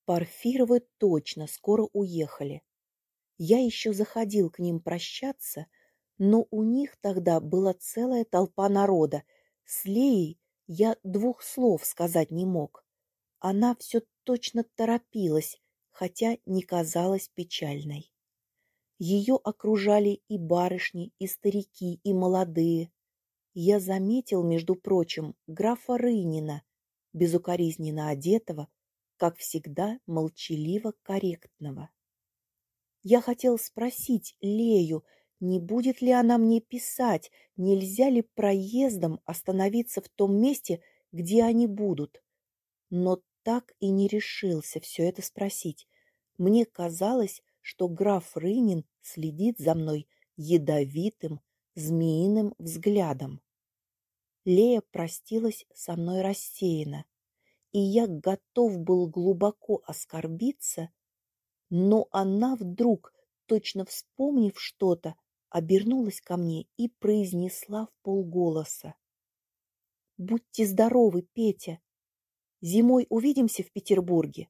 Порфировы точно скоро уехали. Я еще заходил к ним прощаться, но у них тогда была целая толпа народа. С Леей я 2 слов сказать не мог. Она все точно торопилась, хотя не казалась печальной. Ее окружали и барышни, и старики, и молодые. Я заметил, между прочим, графа Рынина, безукоризненно одетого, как всегда молчаливо корректного. Я хотел спросить Лею, не будет ли она мне писать, нельзя ли проездом остановиться в том месте, где они будут. Но так и не решился все это спросить. Мне казалось, что граф Рынин следит за мной ядовитым, змеиным взглядом. Лея простилась со мной рассеянно, и я готов был глубоко оскорбиться, но она вдруг, точно вспомнив что-то, обернулась ко мне и произнесла вполголоса: «Будьте здоровы, Петя! Зимой увидимся в Петербурге».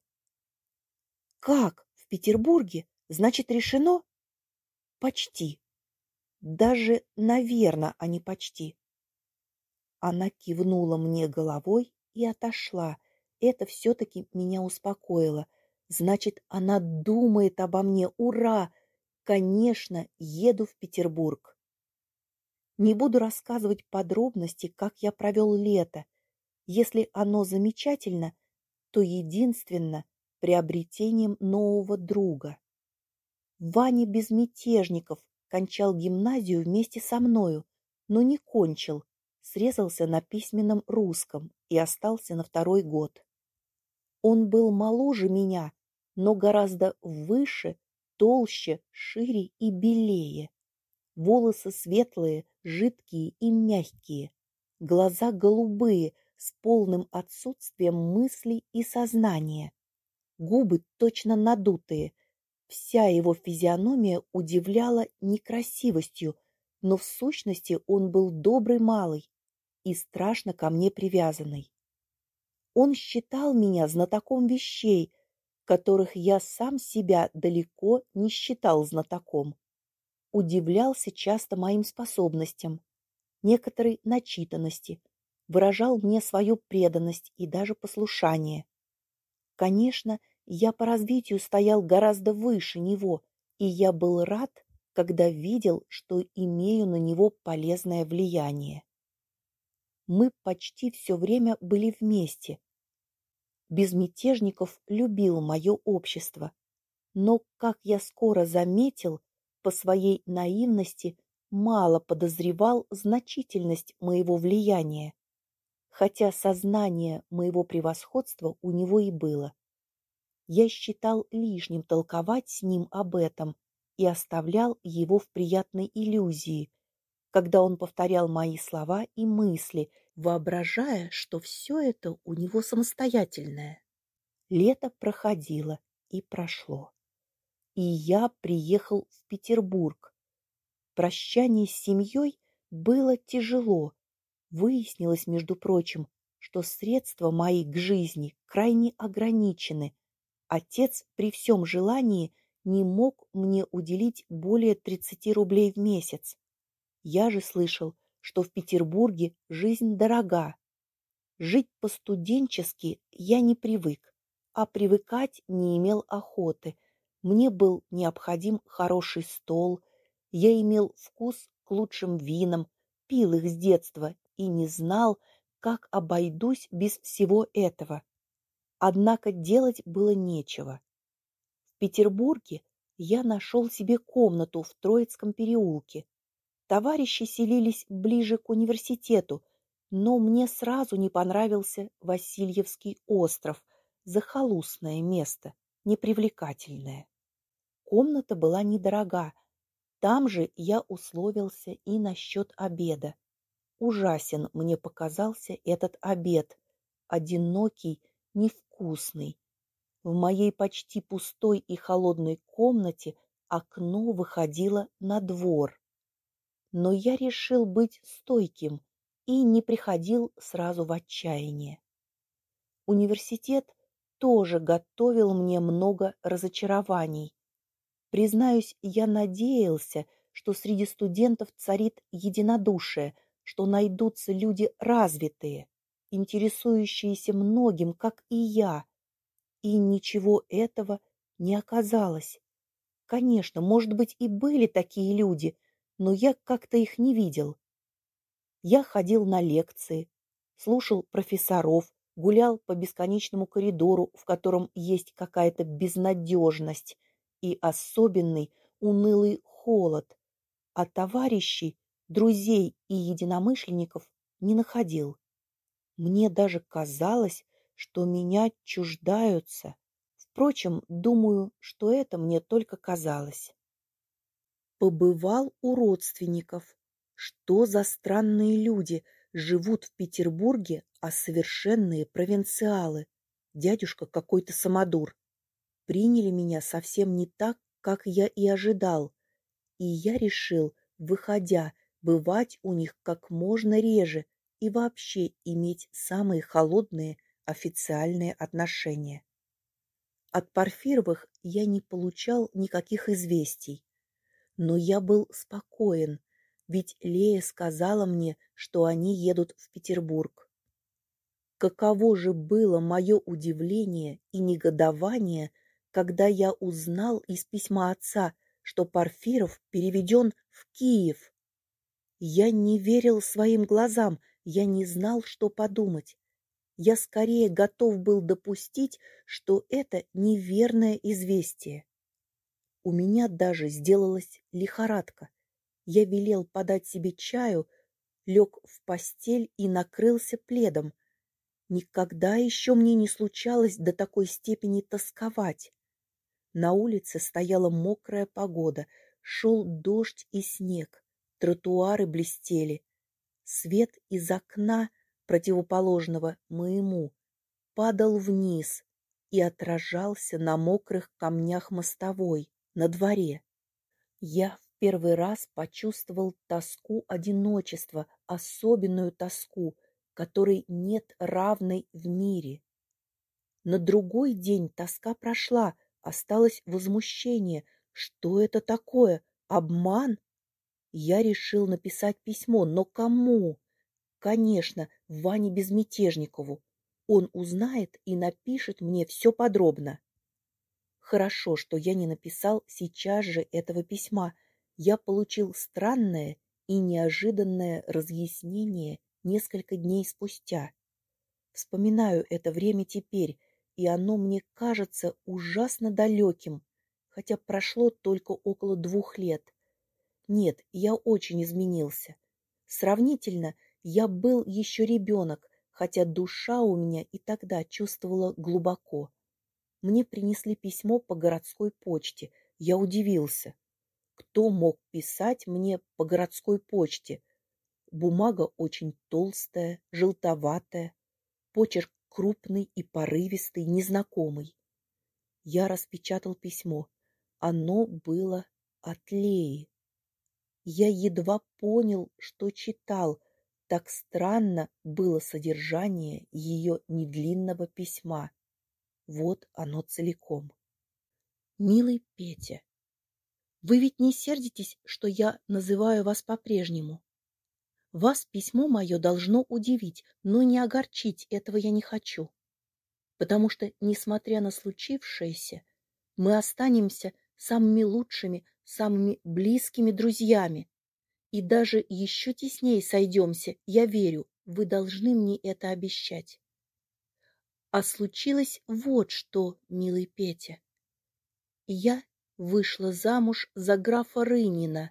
«Как? В Петербурге? Значит, решено?» «Почти. Даже, наверно, а не почти». Она кивнула мне головой и отошла. Это все-таки меня успокоило. Значит, она думает обо мне. Ура! Конечно, еду в Петербург. Не буду рассказывать подробности, как я провел лето. Если оно замечательно, то единственно приобретением нового друга. Ваня Безмятежников кончал гимназию вместе со мною, но не кончил, срезался на письменном русском и остался на 2-й год. Он был моложе меня, но гораздо выше, толще, шире и белее. Волосы светлые, жидкие и мягкие, глаза голубые, с полным отсутствием мыслей и сознания, губы точно надутые. Вся его физиономия удивляла некрасивостью, но в сущности он был добрый малый и страшно ко мне привязанный. Он считал меня знатоком вещей, которых я сам себя далеко не считал знатоком. Удивлялся часто моим способностям, некоторой начитанности, выражал мне свою преданность и даже послушание. Конечно, я по развитию стоял гораздо выше него, и я был рад, когда видел, что имею на него полезное влияние. Мы почти все время были вместе. Безмятежников любил мое общество, но, как я скоро заметил, по своей наивности мало подозревал значительность моего влияния, хотя сознание моего превосходства у него и было. Я считал лишним толковать с ним об этом и оставлял его в приятной иллюзии, когда он повторял мои слова и мысли, воображая, что все это у него самостоятельное. Лето проходило и прошло, и я приехал в Петербург. Прощание с семьей было тяжело. Выяснилось, между прочим, что средства мои к жизни крайне ограничены. Отец при всем желании не мог мне уделить более 30 рублей в месяц. Я же слышал, что в Петербурге жизнь дорога. Жить по-студенчески я не привык, а привыкать не имел охоты. Мне был необходим хороший стол, я имел вкус к лучшим винам, пил их с детства и не знал, как обойдусь без всего этого. Однако делать было нечего. В Петербурге я нашел себе комнату в Троицком переулке. Товарищи селились ближе к университету, но мне сразу не понравился Васильевский остров, захолустное место, непривлекательное. Комната была недорога, там же я условился и насчет обеда. Ужасен мне показался этот обед, одинокий, невкусный. В моей почти пустой и холодной комнате окно выходило на двор. Но я решил быть стойким и не приходил сразу в отчаяние. Университет тоже готовил мне много разочарований. Признаюсь, я надеялся, что среди студентов царит единодушие, что найдутся люди развитые, интересующиеся многим, как и я, и ничего этого не оказалось. Конечно, может быть, и были такие люди, но я как-то их не видел. Я ходил на лекции, слушал профессоров, гулял по бесконечному коридору, в котором есть какая-то безнадежность и особенный унылый холод, а товарищей, друзей и единомышленников не находил. Мне даже казалось, что меня чуждаются. Впрочем, думаю, что это мне только казалось. Побывал у родственников. Что за странные люди живут в Петербурге, а совершенные провинциалы? Дядюшка какой-то самодур. Приняли меня совсем не так, как я и ожидал. И я решил, выходя, бывать у них как можно реже и вообще иметь самые холодные официальные отношения. От Порфировых я не получал никаких известий. Но я был спокоен, ведь Лея сказала мне, что они едут в Петербург. Каково же было мое удивление и негодование, когда я узнал из письма отца, что Порфиров переведен в Киев. Я не верил своим глазам, я не знал, что подумать. Я скорее готов был допустить, что это неверное известие. У меня даже сделалась лихорадка. Я велел подать себе чаю, лег в постель и накрылся пледом. Никогда еще мне не случалось до такой степени тосковать. На улице стояла мокрая погода, шел дождь и снег, тротуары блестели. Свет из окна, противоположного моему, падал вниз и отражался на мокрых камнях мостовой, на дворе. Я в первый раз почувствовал тоску одиночества, особенную тоску, которой нет равной в мире. На другой день тоска прошла, осталось возмущение. Что это такое? Обман? Я решил написать письмо, но кому? Конечно, Ване Безмятежникову. Он узнает и напишет мне все подробно. Хорошо, что я не написал сейчас же этого письма. Я получил странное и неожиданное разъяснение несколько дней спустя. Вспоминаю это время теперь, и оно мне кажется ужасно далеким, хотя прошло только около 2 лет. Нет, я очень изменился. Сравнительно, я был еще ребенок, хотя душа у меня и тогда чувствовала глубоко. Мне принесли письмо по городской почте. Я удивился. Кто мог писать мне по городской почте? Бумага очень толстая, желтоватая, почерк крупный и порывистый, незнакомый. Я распечатал письмо. Оно было от Леи. Я едва понял, что читал. Так странно было содержание ее недлинного письма. Вот оно целиком. Милый Петя, вы ведь не сердитесь, что я называю вас по-прежнему? Вас письмо мое должно удивить, но не огорчить этого я не хочу. Потому что, несмотря на случившееся, мы останемся самыми лучшими, самыми близкими друзьями. И даже еще теснее сойдемся, я верю, вы должны мне это обещать. А случилось вот что, милый Петя. Я вышла замуж за графа Рынина.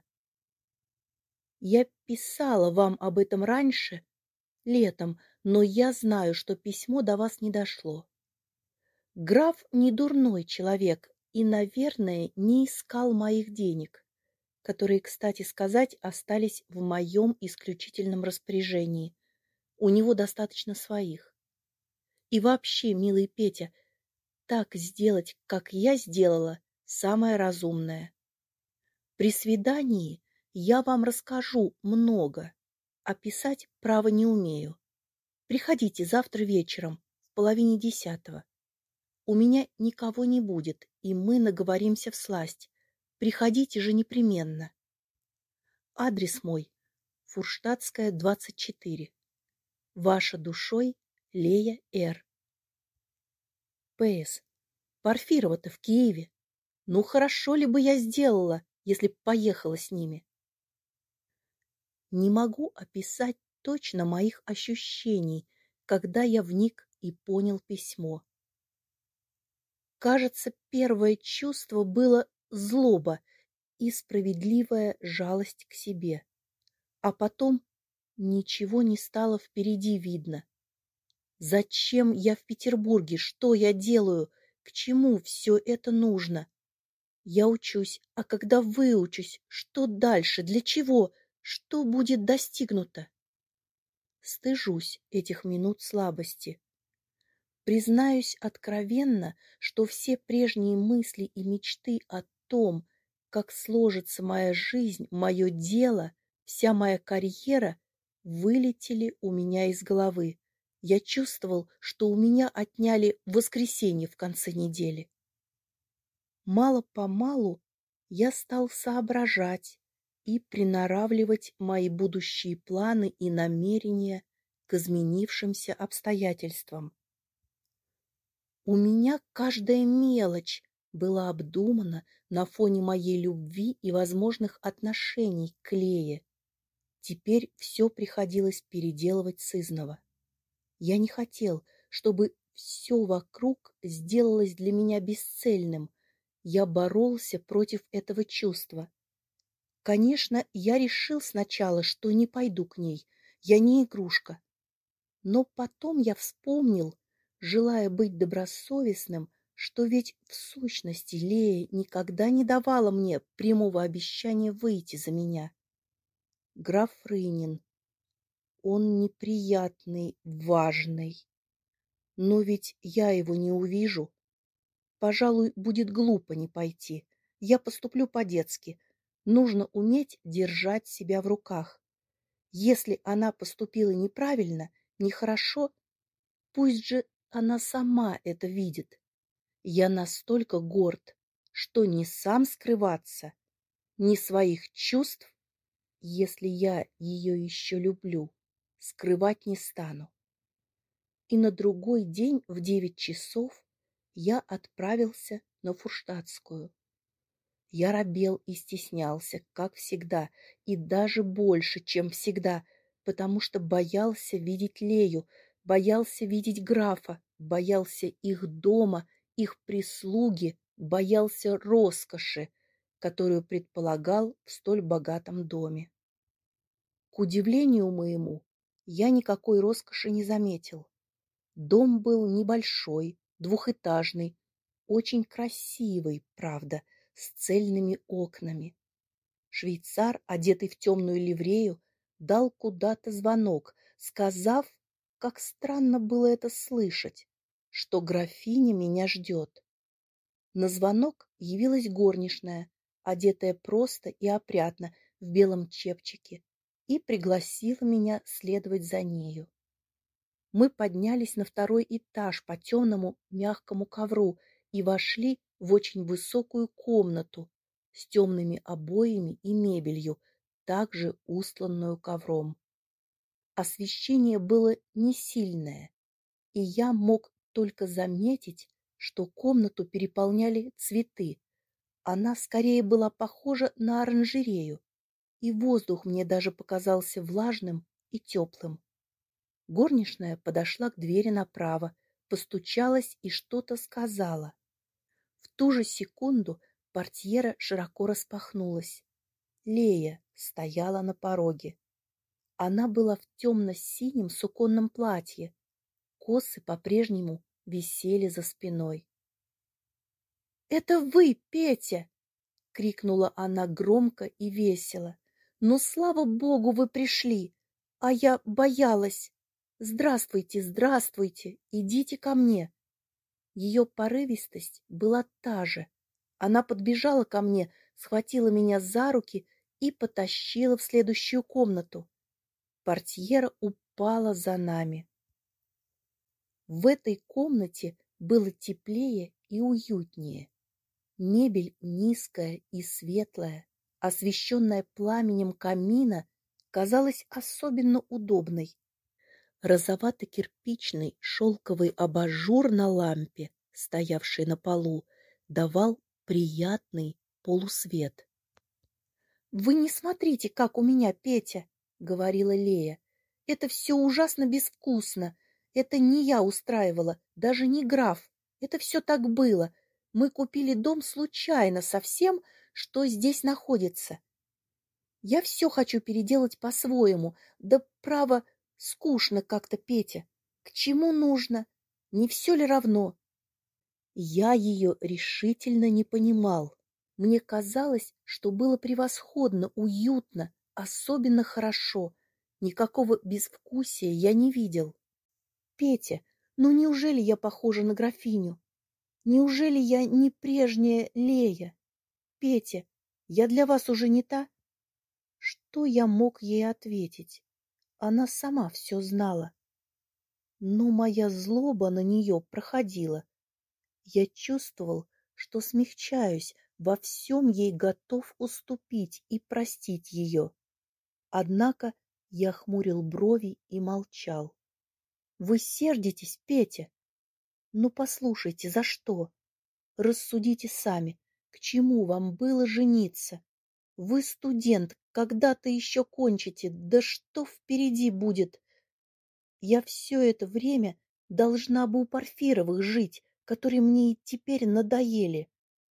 Я писала вам об этом раньше, летом, но я знаю, что письмо до вас не дошло. Граф не дурной человек и, наверное, не искал моих денег, которые, кстати сказать, остались в моем исключительном распоряжении. У него достаточно своих. И вообще, милый Петя, так сделать, как я сделала, самое разумное. При свидании я вам расскажу много, а писать, право, не умею. Приходите завтра вечером в 9:30. У меня никого не будет, и мы наговоримся всласть. Приходите же непременно. Адрес мой — Фурштадтская, 24. Ваша душой Лея Р. П.С. Порфирова-то в Киеве. Ну, хорошо ли бы я сделала, если б поехала с ними? Не могу описать точно моих ощущений, когда я вник и понял письмо. Кажется, первое чувство было злоба и справедливая жалость к себе. А потом ничего не стало впереди видно. Зачем я в Петербурге? Что я делаю? К чему все это нужно? Я учусь, а когда выучусь, что дальше? Для чего? Что будет достигнуто? Стыжусь этих минут слабости. Признаюсь откровенно, что все прежние мысли и мечты о том, как сложится моя жизнь, мое дело, вся моя карьера, вылетели у меня из головы. Я чувствовал, что у меня отняли воскресенье в конце недели. Мало-помалу я стал соображать и приноравливать мои будущие планы и намерения к изменившимся обстоятельствам. У меня каждая мелочь была обдумана на фоне моей любви и возможных отношений к Лее. Теперь все приходилось переделывать сызнова. Я не хотел, чтобы все вокруг сделалось для меня бесцельным. Я боролся против этого чувства. Конечно, я решил сначала, что не пойду к ней. Я не игрушка. Но потом я вспомнил, желая быть добросовестным, что ведь в сущности Лея никогда не давала мне прямого обещания выйти за меня. Граф Рынин, он неприятный, важный, но ведь я его не увижу. Пожалуй, будет глупо не пойти. Я поступлю по-детски. Нужно уметь держать себя в руках. Если она поступила неправильно, нехорошо, пусть же она сама это видит. Я настолько горд, что ни сам скрываться, ни своих чувств, если я ее еще люблю, скрывать не стану. И на другой день в 9 часов я отправился на Фурштадтскую. Я робел и стеснялся, как всегда, и даже больше, чем всегда, потому что боялся видеть Лею, боялся видеть графа, боялся их дома, их прислуги, боялся роскоши, которую предполагал в столь богатом доме. К удивлению моему, я никакой роскоши не заметил. Дом был небольшой, двухэтажный, очень красивый, правда, с цельными окнами. Швейцар, одетый в темную ливрею, дал куда-то звонок, сказав, как странно было это слышать, что графиня меня ждет. На звонок явилась горничная, одетая просто и опрятно в белом чепчике, и пригласила меня следовать за нею. Мы поднялись на второй этаж по темному мягкому ковру и вошли в очень высокую комнату с темными обоями и мебелью, также устланную ковром. Освещение было не сильное, и я мог только заметить, что комнату переполняли цветы. Она скорее была похожа на оранжерею, и воздух мне даже показался влажным и теплым. Горничная подошла к двери направо, постучалась и что-то сказала. В ту же секунду портьера широко распахнулась. Лея стояла на пороге. Она была в темно-синем суконном платье. Косы по-прежнему висели за спиной. — Это вы, Петя! — крикнула она громко и весело. — Ну, слава богу, вы пришли! А я боялась! Здравствуйте, здравствуйте, идите ко мне. Ее порывистость была та же. Она подбежала ко мне, схватила меня за руки и потащила в следующую комнату. Портьера упала за нами. В этой комнате было теплее и уютнее. Мебель низкая и светлая, освещенная пламенем камина, казалась особенно удобной. Розовато-кирпичный шелковый абажур на лампе, стоявший на полу, давал приятный полусвет. «Вы не смотрите, как у меня, Петя!» — говорила Лея. «Это все ужасно безвкусно. Это не я устраивала, даже не граф. Это все так было. Мы купили дом случайно со всем, что здесь находится. Я все хочу переделать по-своему. Да, право, скучно как-то, Петя. К чему нужно? Не все ли равно?» Я ее решительно не понимал. Мне казалось, что было превосходно, уютно, особенно хорошо. Никакого безвкусия я не видел. Петя, ну неужели я похожа на графиню? Неужели я не прежняя Лея? Петя, я для вас уже не та? Что я мог ей ответить? Она сама все знала. Но моя злоба на нее проходила. Я чувствовал, что смягчаюсь, во всем ей готов уступить и простить ее. Однако я хмурил брови и молчал. Вы сердитесь, Петя? Ну, послушайте, за что? Рассудите сами, к чему вам было жениться? Вы студент, когда-то еще кончите, да что впереди будет? Я все это время должна бы у Порфировых жить, которые мне и теперь надоели.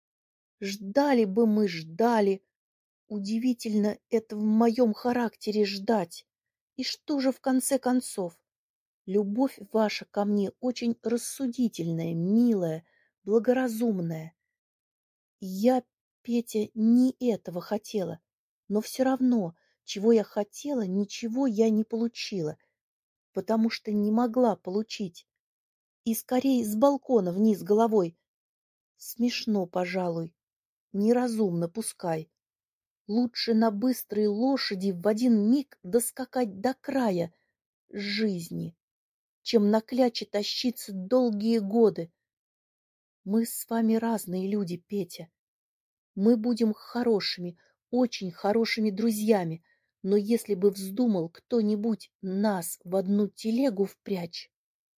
Ждали бы мы, ждали. Удивительно это в моем характере ждать. И что же в конце концов? Любовь ваша ко мне очень рассудительная, милая, благоразумная. Я, Петя, не этого хотела, но все равно, чего я хотела, ничего я не получила, потому что не могла получить. И скорее с балкона вниз головой. Смешно, пожалуй, неразумно пускай. Лучше на быстрой лошади в один миг доскакать до края жизни, чем на кляче тащиться долгие годы. Мы с вами разные люди, Петя. Мы будем хорошими, очень хорошими друзьями, но если бы вздумал кто-нибудь нас в одну телегу впрячь,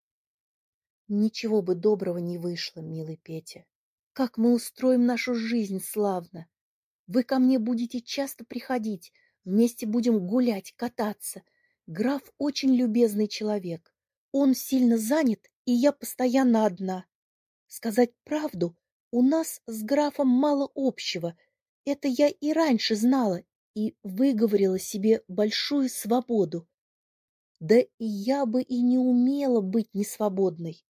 ничего бы доброго не вышло, милый Петя. Как мы устроим нашу жизнь славно! Вы ко мне будете часто приходить, вместе будем гулять, кататься. Граф очень любезный человек. Он сильно занят, и я постоянно одна. Сказать правду, у нас с графом мало общего. Это я и раньше знала и выговорила себе большую свободу. Да и я бы и не умела быть несвободной.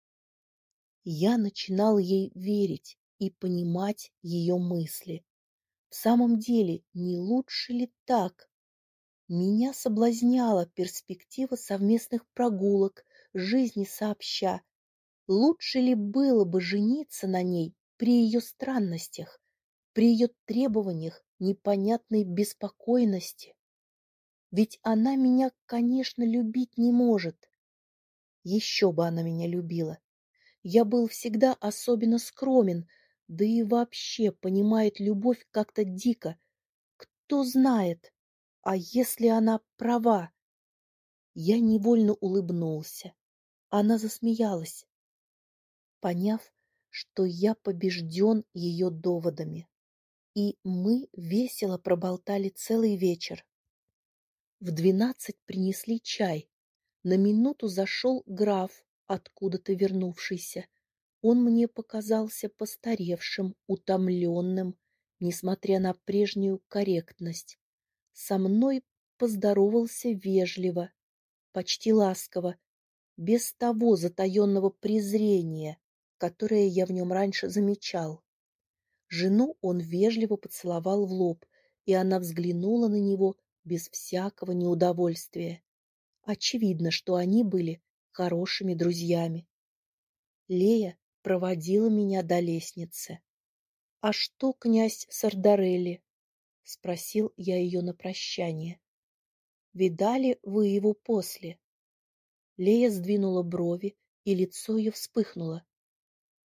Я начинал ей верить и понимать ее мысли. В самом деле, не лучше ли так? Меня соблазняла перспектива совместных прогулок, жизни сообща. Лучше ли было бы жениться на ней при ее странностях, при ее требованиях непонятной беспокойности? Ведь она меня, конечно, любить не может. Еще бы она меня любила. Я был всегда особенно скромен, да и вообще понимает любовь как-то дико. Кто знает, а если она права? Я невольно улыбнулся. Она засмеялась, поняв, что я побежден ее доводами. И мы весело проболтали целый вечер. В 12 принесли чай. На минуту зашел граф, откуда-то вернувшийся. Он мне показался постаревшим, утомленным, несмотря на прежнюю корректность. Со мной поздоровался вежливо, почти ласково, без того затаенного презрения, которое я в нем раньше замечал. Жену он вежливо поцеловал в лоб, и она взглянула на него без всякого неудовольствия. Очевидно, что они были хорошими друзьями. Лея проводила меня до лестницы. — А что князь Сардарелли? — спросил я ее на прощание. — Видали вы его после? Лея сдвинула брови, и лицо ее вспыхнуло.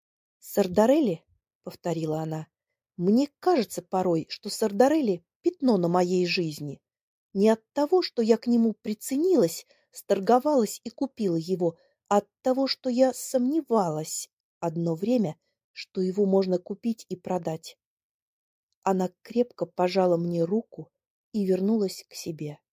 «Сардарелли?» — повторила она. «Мне кажется порой, что Сардарелли — пятно на моей жизни. Не от того, что я к нему приценилась, сторговалась и купила его, а от того, что я сомневалась одно время, что его можно купить и продать». Она крепко пожала мне руку и вернулась к себе.